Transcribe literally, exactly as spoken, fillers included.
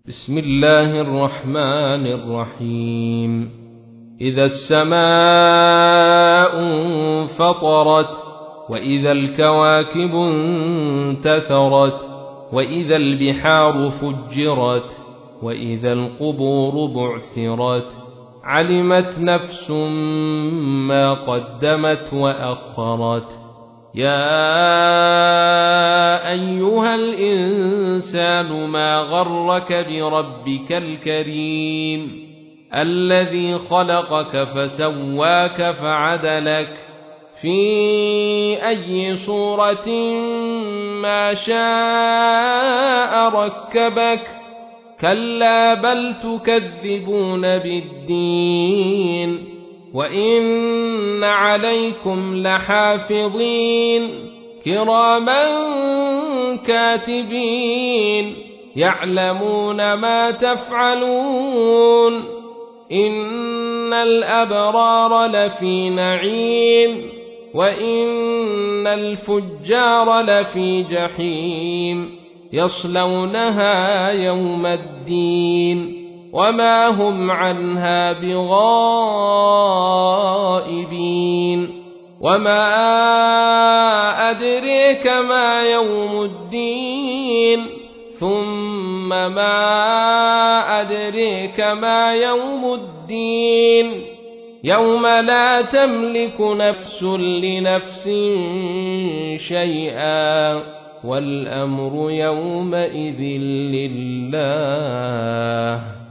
بسم الله الرحمن الرحيم. إذا السماء انفطرت، وإذا الكواكب انتثرت، وإذا البحار فجرت، وإذا القبور بعثرت، علمت نفس ما قدمت وأخرت. يا أيها الإنسان ما غرك بربك الكريم الذي خلقك فسواك فعدلك في أي صورة ما شاء ركبك. كلا بل تكذبون بالدين، وإن عليكم لحافظين كراما كاتبين يعلمون ما تفعلون. إن الأبرار لفي نعيم، وإن الفجار لفي جحيم يصلونها يوم الدين وما هم عنها بغائبين. وما أدريك ما يوم الدين، ثم ما أدريك ما يوم الدين. يوم لا تملك نفس لنفس شيئا، والأمر يومئذ لله.